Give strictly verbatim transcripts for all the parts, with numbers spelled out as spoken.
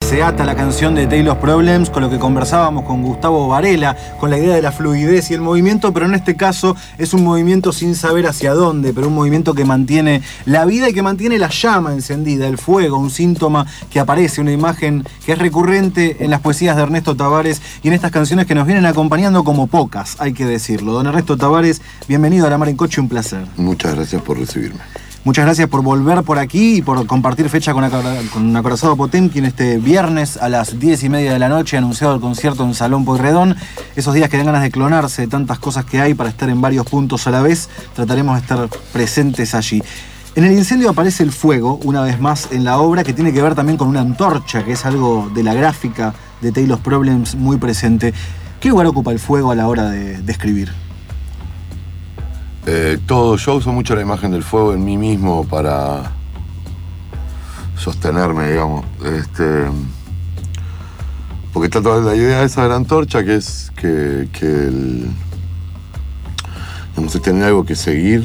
se ata la canción de Taylor's Problems con lo que conversábamos con Gustavo Varela, con la idea de la fluidez y el movimiento, pero en este caso es un movimiento sin saber hacia dónde, pero un movimiento que mantiene la vida y que mantiene la llama encendida, el fuego, un síntoma que aparece, una imagen que es recurrente en las poesías de Ernesto Tavares y en estas canciones que nos vienen acompañando como pocas, hay que decirlo. Don Ernesto Tavares, bienvenido a La Mar en Coche, un placer. Muchas gracias por recibirme. Muchas gracias por volver por aquí y por compartir fecha con, con Acorazado Potemkin este viernes a las diez y media de la noche, anunciado el concierto en Salón Pueyrredón. Esos días que dan ganas de clonarse de tantas cosas que hay para estar en varios puntos a la vez, trataremos de estar presentes allí. En el incendio aparece el fuego, una vez más en la obra, que tiene que ver también con una antorcha, que es algo de la gráfica de Taylor's Problems muy presente. ¿Qué lugar ocupa el fuego a la hora de, de escribir? Eh, todo, yo uso mucho la imagen del fuego en mí mismo para sostenerme, digamos. Este, porque está toda la idea esa de la antorcha, que es que, que el, digamos, es tener algo que seguir.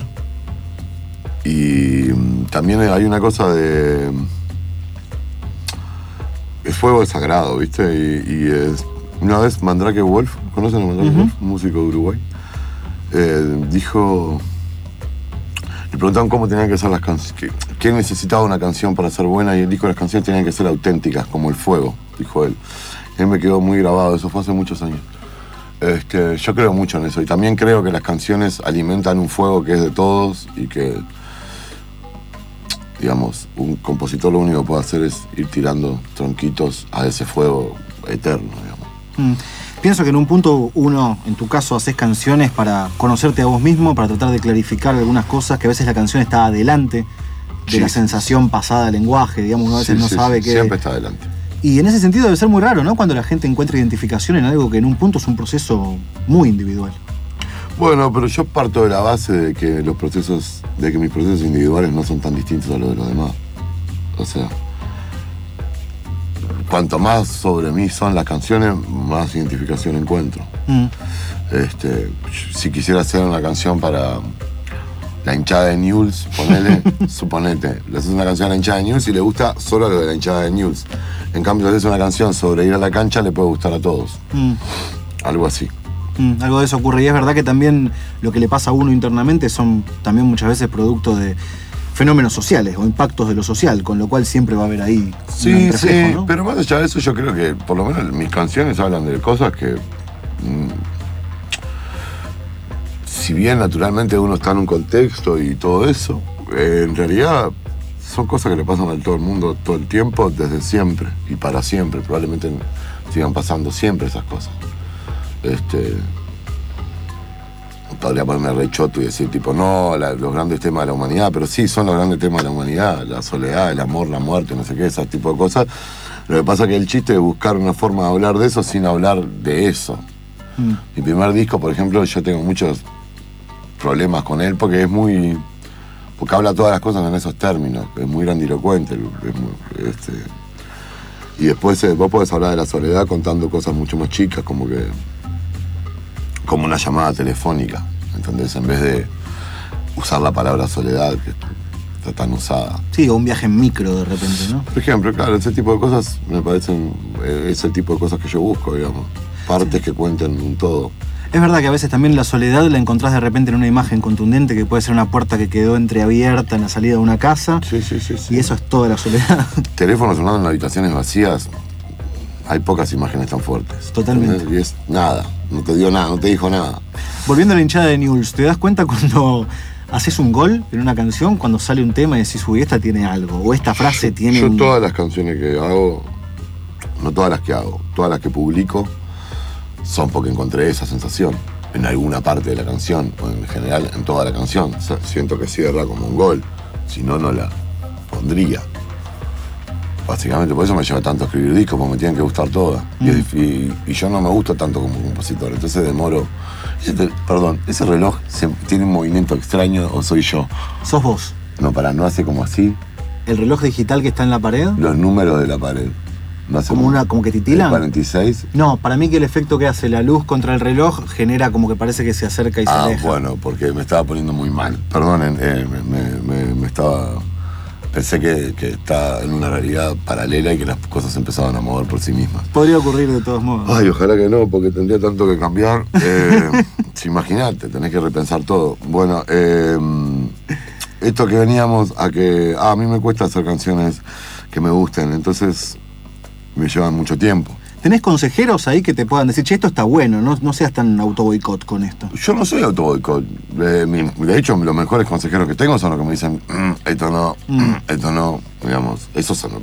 Y también hay una cosa de... El fuego es sagrado, ¿viste? Y, y es, una vez Mandrake Wolf, ¿conocen a Mandrake uh-huh. Wolf? Un músico de Uruguay. Eh, dijo, le preguntaban cómo tenían que ser las canciones, qué necesitaba una canción para ser buena, y él dijo que las canciones tenían que ser auténticas, como el fuego, dijo él. Él me quedó muy grabado, eso fue hace muchos años. Este, yo creo mucho en eso, y también creo que las canciones alimentan un fuego que es de todos, y que, digamos, un compositor lo único que puede hacer es ir tirando tronquitos a ese fuego eterno, digamos. Mm. Pienso que en un punto uno, en tu caso, haces canciones para conocerte a vos mismo, para tratar de clarificar algunas cosas, que a veces la canción está adelante de sí. la sensación pasada del lenguaje, digamos, uno a veces sí, no sí, sabe sí. que... Siempre está adelante. Y en ese sentido debe ser muy raro, ¿no? Cuando la gente encuentra identificación en algo que en un punto es un proceso muy individual. Bueno, pero yo parto de la base de que los procesos, de que mis procesos individuales no son tan distintos a los de los demás. O sea... Cuanto más sobre mí son las canciones, más identificación encuentro. Mm. Este, si quisiera hacer una canción para la hinchada de Newell's, ponele, suponete, le haces una canción a la hinchada de Newell's y le gusta solo a lo de la hinchada de Newell's. En cambio, si haces una canción sobre ir a la cancha, le puede gustar a todos. Mm. Algo así. Mm, algo de eso ocurre. Y es verdad que también lo que le pasa a uno internamente son también muchas veces producto de fenómenos sociales o impactos de lo social, con lo cual siempre va a haber ahí sí, un reflejo, sí, ¿no? Pero más allá de eso, yo creo que por lo menos mis canciones hablan de cosas que, mmm, si bien naturalmente uno está en un contexto y todo eso, eh, en realidad son cosas que le pasan a todo el mundo todo el tiempo, desde siempre y para siempre. Probablemente sigan pasando siempre esas cosas. Este... Podría ponerme re choto y decir, tipo, no, la, los grandes temas de la humanidad, pero sí, son los grandes temas de la humanidad, la soledad, el amor, la muerte, no sé qué, ese tipo de cosas. Lo que pasa es que el chiste es buscar una forma de hablar de eso sin hablar de eso. Mm. Mi primer disco, por ejemplo, yo tengo muchos problemas con él porque es muy... porque habla todas las cosas en esos términos, es muy grandilocuente. Es muy, este, y después eh, vos podés hablar de la soledad contando cosas mucho más chicas, como que... como una llamada telefónica, ¿entendés? En vez de usar la palabra soledad, que está tan usada. Sí, o un viaje en micro de repente, ¿no? Por ejemplo, claro, ese tipo de cosas me parecen, eh, ese tipo de cosas que yo busco, digamos. Partes sí. que cuenten un todo. Es verdad que a veces también la soledad la encontrás de repente en una imagen contundente, que puede ser una puerta que quedó entreabierta en la salida de una casa. Sí, sí, sí. sí. Y eso es toda la soledad. Teléfonos sonando en habitaciones vacías, hay pocas imágenes tan fuertes. Totalmente. ¿Entendés? Y es nada, no te dio nada, no te dijo nada. Volviendo a la hinchada de Newell's, ¿te das cuenta cuando haces un gol en una canción, cuando sale un tema y decís, uy, esta tiene algo, o esta frase yo, tiene Yo un... todas las canciones que hago, no todas las que hago, todas las que publico, son porque encontré esa sensación en alguna parte de la canción, o en general en toda la canción. O sea, siento que cierra como un gol, si no, no la pondría. Básicamente, por eso me lleva tanto a escribir discos, porque me tienen que gustar todas. Mm. Y, y, y yo no me gusto tanto como compositor, entonces demoro... Ese, perdón, ¿ese reloj se, tiene un movimiento extraño o soy yo? ¿Sos vos? No, para, no hace como así. ¿El reloj digital que está en la pared? Los números de la pared. No hace ¿Como, como una, como que titila? cuarenta y seis. No, para mí que el efecto que hace la luz contra el reloj genera como que parece que se acerca y ah, se aleja. Ah, bueno, porque me estaba poniendo muy mal. Perdón, eh, me, me, me, me estaba... pensé que, que está en una realidad paralela y que las cosas se empezaban a mover por sí mismas. Podría ocurrir de todos modos. Ay, ojalá que no, porque tendría tanto que cambiar. Eh, si imaginate, tenés que repensar todo. Bueno, eh, esto que veníamos a que... Ah, a mí me cuesta hacer canciones que me gusten, entonces me llevan mucho tiempo. ¿Tenés consejeros ahí que te puedan decir, che, esto está bueno, no, no seas tan autoboicot con esto? Yo no soy autoboicot. Eh, mi- de hecho, los mejores consejeros que tengo son los que me dicen, "Mm, esto no, mm, esto no", digamos. Esos son...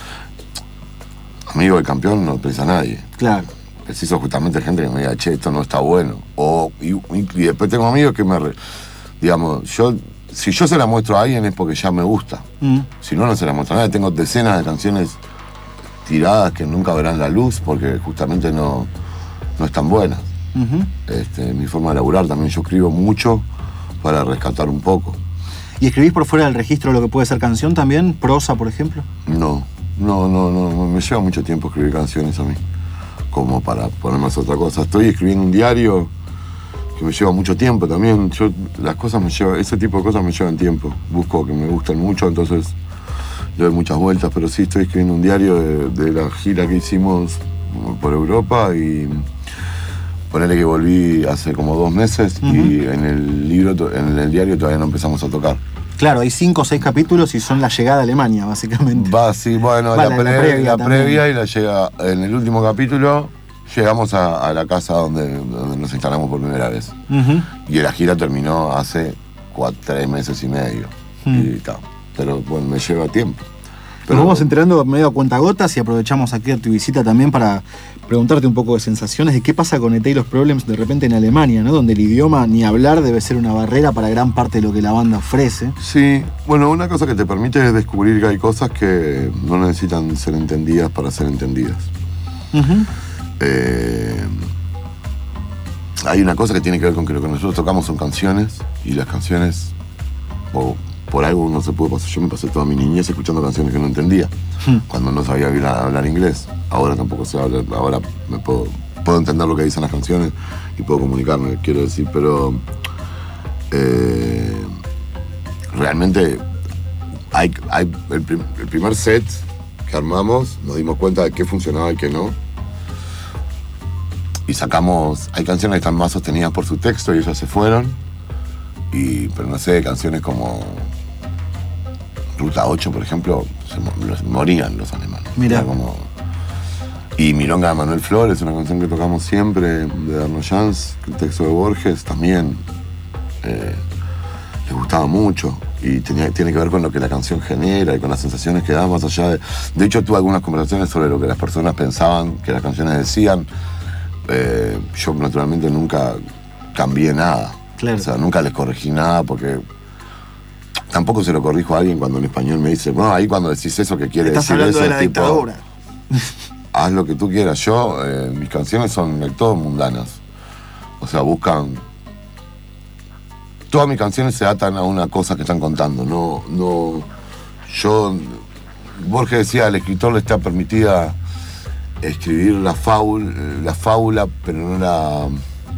Amigo del campeón no piensa nadie. Claro. Preciso justamente gente que me diga, che, esto no está bueno. O, y, y después tengo amigos que me... re- digamos, yo... Si yo se la muestro a alguien es porque ya me gusta. Mm. Si no, no se la muestro a nadie. Tengo decenas de canciones tiradas que nunca verán la luz porque justamente no, no están buenas. Uh-huh. Este, mi forma de laburar también, yo escribo mucho para rescatar un poco. ¿Y escribís por fuera del registro lo que puede ser canción también? ¿Prosa, por ejemplo? No, no, no, no, me lleva mucho tiempo escribir canciones a mí, como para ponerme a hacer otra cosa. Estoy escribiendo un diario que me lleva mucho tiempo también. Yo, las cosas me llevan, ese tipo de cosas me llevan tiempo. Busco que me gusten mucho, entonces le doy muchas vueltas, pero sí estoy escribiendo un diario de, de la gira que hicimos por Europa y ponele que volví hace como dos meses. Uh-huh. Y en el libro, en el diario todavía no empezamos a tocar. Claro, hay cinco o seis capítulos y son la llegada a Alemania, básicamente. Va, sí, bueno, Va, la, la, pre, la previa, la previa y la llega. En el último capítulo llegamos a, a la casa donde, donde nos instalamos por primera vez. Uh-huh. Y la gira terminó hace cuatro, tres meses y medio. Uh-huh. Y tal. Pero bueno, me lleva tiempo. Pero nos vamos enterando medio a cuentagotas y aprovechamos aquí a tu visita también para preguntarte un poco de sensaciones de qué pasa con E T y los Problems de repente en Alemania, ¿no? Donde el idioma, ni hablar, debe ser una barrera para gran parte de lo que la banda ofrece. Sí, bueno, una cosa que te permite es descubrir que hay cosas que no necesitan ser entendidas para ser entendidas. Uh-huh. Eh, hay una cosa que tiene que ver con que lo que nosotros tocamos son canciones y las canciones... Oh, por algo uno se puede pasar. Yo me pasé toda mi niñez escuchando canciones que no entendía, hmm. cuando no sabía hablar, hablar inglés. Ahora tampoco sé hablar, ahora me puedo, puedo entender lo que dicen las canciones y puedo comunicarme, quiero decir, pero eh, realmente hay, hay el, prim, el primer set que armamos, nos dimos cuenta de qué funcionaba y qué no. Y sacamos, hay canciones que están más sostenidas por su texto y ellas se fueron. Y, pero no sé, canciones como Ruta ocho, por ejemplo, se morían los alemanes. Mira. Como... Y Milonga de Manuel Flores, una canción que tocamos siempre, de Arno Jans, el texto de Borges, también eh, les gustaba mucho. Y tenía, tiene que ver con lo que la canción genera y con las sensaciones que da más allá de... De hecho, tuve algunas conversaciones sobre lo que las personas pensaban que las canciones decían. Eh, yo, naturalmente, nunca cambié nada. Claro. O sea, nunca les corregí nada porque tampoco se lo corrijo a alguien cuando en español me dice, bueno, ahí cuando decís eso que quiere Estás decir hablando eso, de la tipo, dictadura. Haz lo que tú quieras. Yo, eh, mis canciones son de todo mundanas. O sea, buscan... Todas mis canciones se atan a una cosa que están contando. No, no... Yo... Borges decía, al escritor le está permitida escribir la fábula, la fábula, pero no la...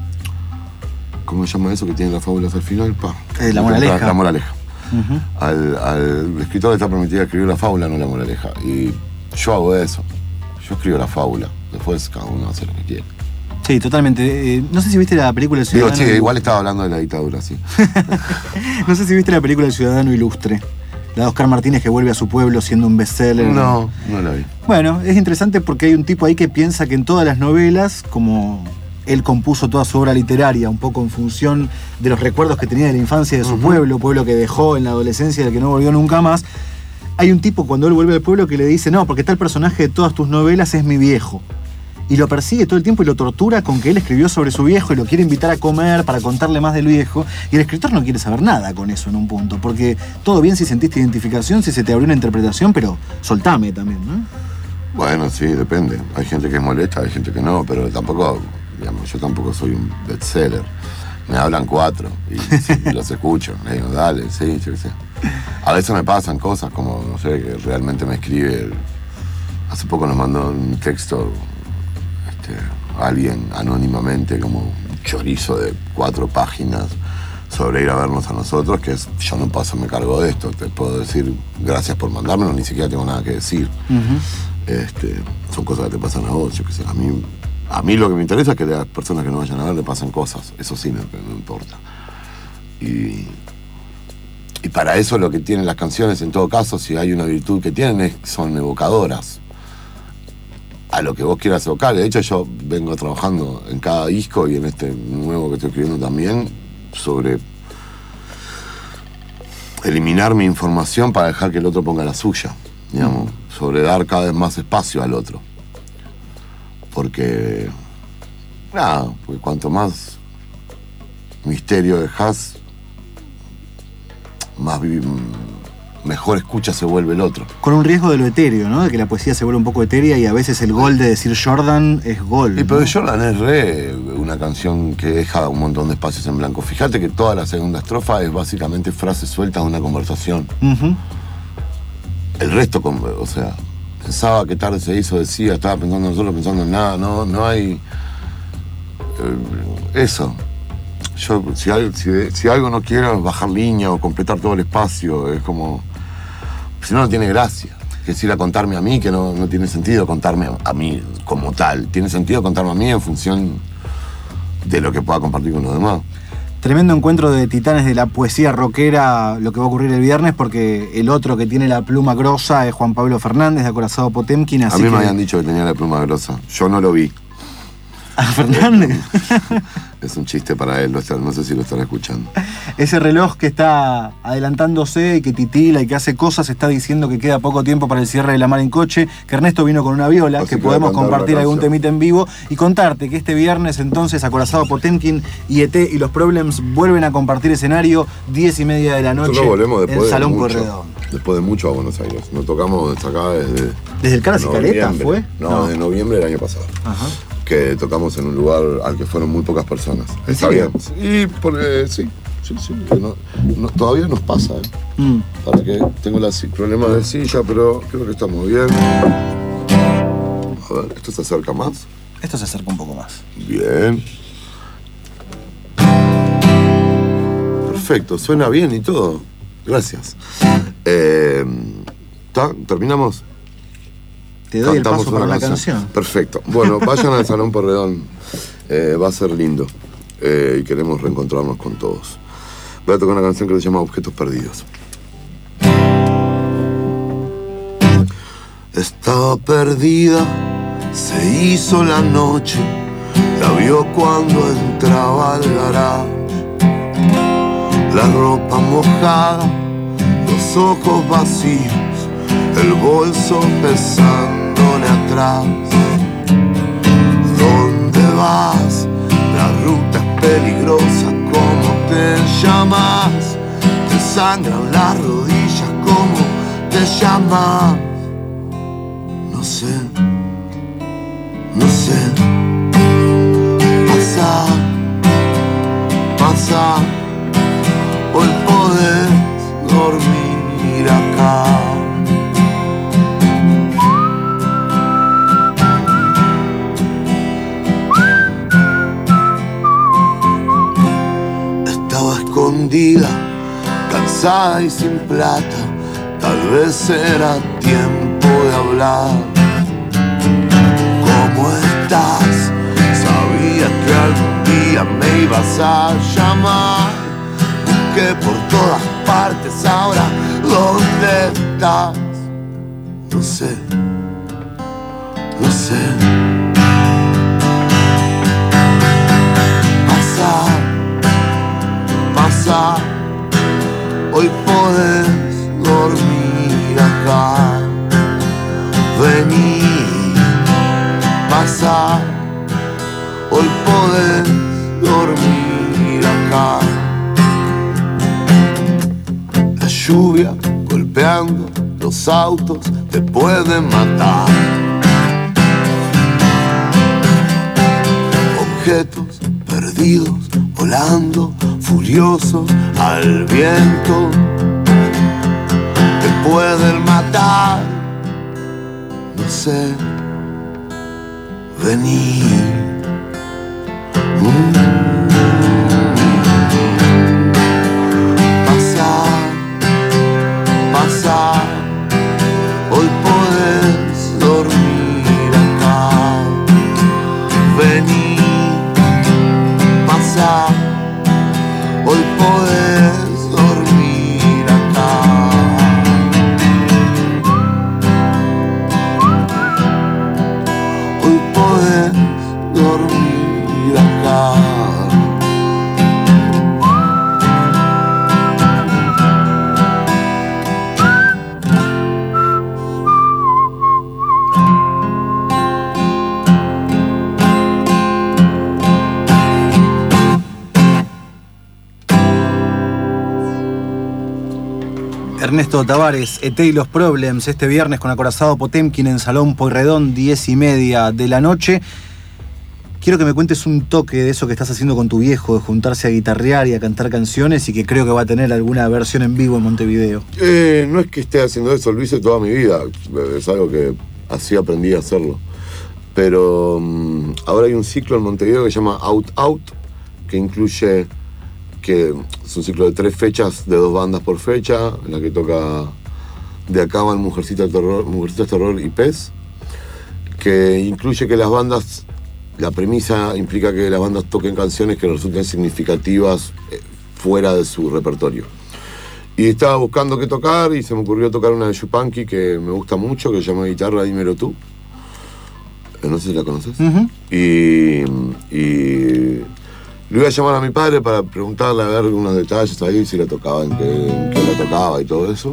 ¿Cómo se llama eso que tiene las fábulas al final? Pa. Eh, la moraleja. La moraleja. Uh-huh. Al, al escritor le está permitida escribir la fábula, no la moraleja. Y yo hago eso. Yo escribo la fábula. Después cada uno hace lo que quiere. Sí, totalmente. Eh, no sé si viste la película El Ciudadano... Digo, sí, igual estaba hablando de la dictadura, sí. No sé si viste la película El Ciudadano Ilustre. La de Oscar Martínez que vuelve a su pueblo siendo un bestseller. No, no la vi. Bueno, es interesante porque hay un tipo ahí que piensa que en todas las novelas, como... Él compuso toda su obra literaria un poco en función de los recuerdos que tenía de la infancia de su uh-huh. pueblo, pueblo que dejó en la adolescencia del que no volvió nunca más. Hay un tipo cuando él vuelve al pueblo que le dice, no, porque tal personaje de todas tus novelas es mi viejo. Y lo persigue todo el tiempo y lo tortura con que él escribió sobre su viejo y lo quiere invitar a comer para contarle más del viejo. Y el escritor no quiere saber nada con eso en un punto, porque todo bien si sentiste identificación, si se te abrió una interpretación, pero soltame también, ¿no? Bueno, sí, depende. Hay gente que es molesta, hay gente que no, pero tampoco... Digamos, yo tampoco soy un bestseller. Me hablan cuatro y sí, los escucho. Le digo, dale, sí, yo qué sé. A veces me pasan cosas como, no sé, que realmente me escribe. Hace poco nos mandó un texto este, alguien anónimamente, como un chorizo de cuatro páginas sobre ir a vernos a nosotros, que es, yo no paso, me cargo de esto, te puedo decir gracias por mandármelo, ni siquiera tengo nada que decir. Uh-huh. Este, son cosas que te pasan a vos, yo qué sé, a mí, a mí lo que me interesa es que a las personas que no vayan a ver le pasen cosas, eso sí me, me importa. Y, y para eso lo que tienen las canciones, en todo caso, si hay una virtud que tienen, es, son evocadoras a lo que vos quieras evocar. De hecho, yo vengo trabajando en cada disco y en este nuevo que estoy escribiendo también sobre eliminar mi información para dejar que el otro ponga la suya, digamos, mm. sobre dar cada vez más espacio al otro. Porque, nada, porque cuanto más misterio dejas, más mejor escucha se vuelve el otro. Con un riesgo de lo etéreo, ¿no? De que la poesía se vuelve un poco etérea y a veces el gol de decir Jordan es gol. Sí, pero ¿no? Jordan es re una canción que deja un montón de espacios en blanco. Fíjate que toda la segunda estrofa es básicamente frases sueltas de una conversación. Uh-huh. El resto, o sea, pensaba qué tarde se hizo, decía, estaba pensando solo pensando en nada, no, no hay... Eh, eso. Yo, si, hay, si, si algo no quiero es bajar línea o completar todo el espacio, es como... Si no, no tiene gracia. Que es ir a contarme a mí, que no, no tiene sentido contarme a mí como tal. Tiene sentido contarme a mí en función de lo que pueda compartir con los demás. Tremendo encuentro de titanes de la poesía rockera, lo que va a ocurrir el viernes, porque el otro que tiene la pluma grosa es Juan Pablo Fernández, de Acorazado Potemkin. Así a mí me que... habían dicho que tenía la pluma grosa. Yo no lo vi. ¿A Fernández? Es un chiste para él, no sé si lo están escuchando. Ese reloj que está adelantándose y que titila y que hace cosas, está diciendo que queda poco tiempo para el cierre de La Mar en Coche, que Ernesto vino con una viola, así que podemos compartir algún temita en vivo y contarte que este viernes entonces Acorazado Potemkin y E T y los Problems vuelven a compartir escenario, diez y media de la noche. Nosotros volvemos después en Salón de mucho, Pueyrredón. Después de mucho a Buenos Aires. Nos tocamos desde acá desde... ¿Desde el Caras y Caleta fue? No, no, de noviembre del año pasado. Ajá. Que tocamos en un lugar al que fueron muy pocas personas. Está bien. Sí, porque sí, sí, sí. No, no, todavía nos pasa, ¿eh? Mm. Para que tengo los problemas de silla, pero creo que estamos bien. A ver, ¿esto se acerca más? Esto se acerca un poco más. Bien. Perfecto, suena bien y todo. Gracias. Eh, ¿Terminamos? Te doy Cantamos el paso para la canción. canción. Perfecto. Bueno, vayan al Salón Pueyrredón. Eh, va a ser lindo. Eh, y queremos reencontrarnos con todos. Voy a tocar una canción que se llama Objetos Perdidos. Estaba perdida, se hizo la noche. La vio cuando entraba al garaje. La ropa mojada, los ojos vacíos, el bolso pesándole atrás. ¿Dónde vas? La ruta es peligrosa, ¿cómo te llamas? Te sangran las rodillas, ¿cómo te llamas? No sé, no sé. Pasa, pasa, hoy podés dormir acá. Cansada y sin plata, tal vez era tiempo de hablar. ¿Cómo estás? Sabía que algún día me ibas a llamar. Busqué por todas partes, ahora ¿dónde estás? No sé, no sé. Pasa, pasa, hoy podés dormir acá. Vení, pasa, hoy podés dormir acá. La lluvia golpeando los autos te puede matar. Objetos perdidos volando furiosos al viento te pueden matar. No sé, vení. Mm. Ernesto Tavares, E T y los Problems, este viernes con Acorazado Potemkin en Salón Pueyrredón, diez y media de la noche. Quiero que me cuentes un toque de eso que estás haciendo con tu viejo, de juntarse a guitarrear y a cantar canciones, y que creo que va a tener alguna versión en vivo en Montevideo. Eh, no es que esté haciendo eso, lo hice toda mi vida. Es algo que así aprendí a hacerlo. Pero um, ahora hay un ciclo en Montevideo que se llama Out Out, que incluye, que es un ciclo de tres fechas, de dos bandas por fecha, en la que toca De Acá van Mujercitas Terror, Mujercitas Terror y Pez, que incluye que las bandas, la premisa implica que las bandas toquen canciones que resulten significativas eh, fuera de su repertorio. Y estaba buscando qué tocar y se me ocurrió tocar una de Yupanqui que me gusta mucho, que se llama Guitarra Dímelo Tú. No sé si la conoces. Uh-huh. Y, y le iba a llamar a mi padre para preguntarle a ver unos detalles ahí, si la tocaba, en qué, en qué la tocaba y todo eso.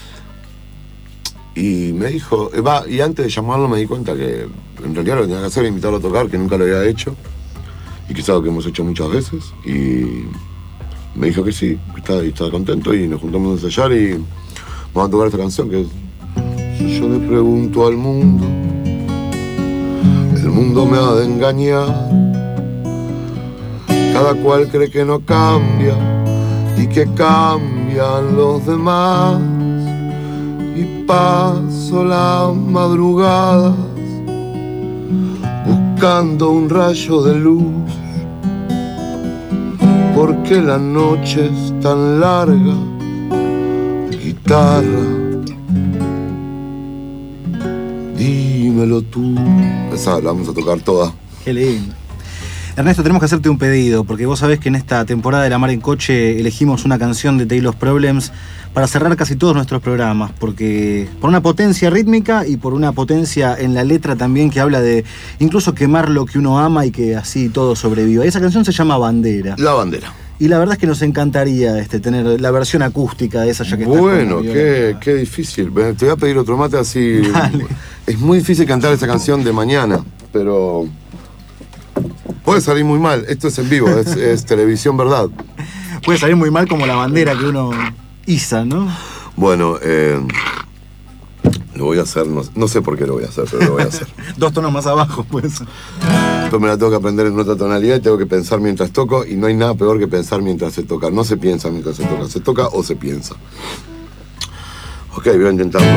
Y me dijo, va, y antes de llamarlo me di cuenta que en realidad lo que tenía que hacer era invitarlo a tocar, que nunca lo había hecho, y que es algo que hemos hecho muchas veces. Y me dijo que sí, que estaba, y estaba contento, y nos juntamos a ensayar y vamos a tocar esta canción que es: si yo le pregunto al mundo, el mundo me ha de engañar. Cada cual cree que no cambia y que cambian los demás. Y paso las madrugadas buscando un rayo de luz, porque la noche es tan larga. Guitarra, dímelo tú. Esa la vamos a tocar toda. Qué lindo. Ernesto, tenemos que hacerte un pedido, porque vos sabés que en esta temporada de La Mar en Coche elegimos una canción de E T y los Problems para cerrar casi todos nuestros programas, porque por una potencia rítmica y por una potencia en la letra también, que habla de incluso quemar lo que uno ama y que así todo sobreviva. Esa canción se llama Bandera. La Bandera. Y la verdad es que nos encantaría este, tener la versión acústica de esa, ya que bueno, está qué, qué difícil. Te voy a pedir otro mate así. Dale. Es muy difícil cantar esa canción de mañana, pero puede salir muy mal. Esto es en vivo, es, es televisión, ¿verdad? Puede salir muy mal como la bandera que uno iza, ¿no? Bueno, eh, lo voy a hacer, no, no sé por qué lo voy a hacer, pero lo voy a hacer. Dos tonos más abajo, pues. Pero me la tengo que aprender en otra tonalidad y tengo que pensar mientras toco, y no hay nada peor que pensar mientras se toca. No se piensa mientras se toca, se toca o se piensa. Ok, voy a intentarlo.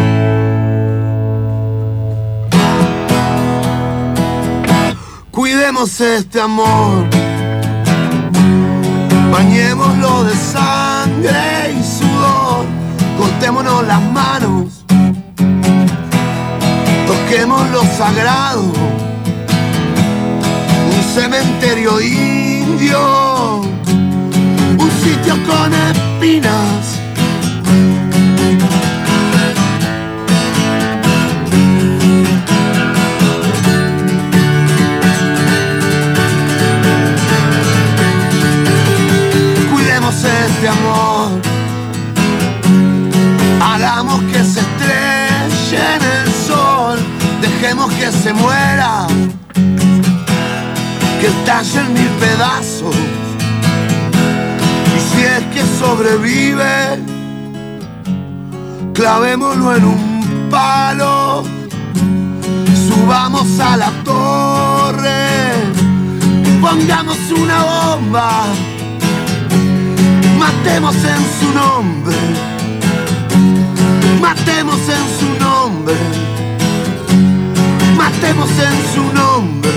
Cuidemos este amor, bañémoslo de sangre y sudor, cortémonos las manos, toquemos lo sagrado, un cementerio indio, un sitio con espinas. Este amor, hagamos que se estrelle en el sol, dejemos que se muera, que estalle en mil pedazos, y si es que sobrevive, clavémoslo en un palo, subamos a la torre y pongamos una bomba. Matemos en su nombre, matemos en su nombre, matemos en su nombre.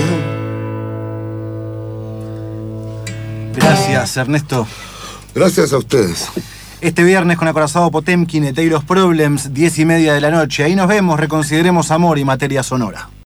Gracias, Ernesto. Gracias a ustedes. Este viernes con Acorazado Potemkin, E T y los Problems, diez y media de la noche. Ahí nos vemos, reconsideremos amor y materia sonora.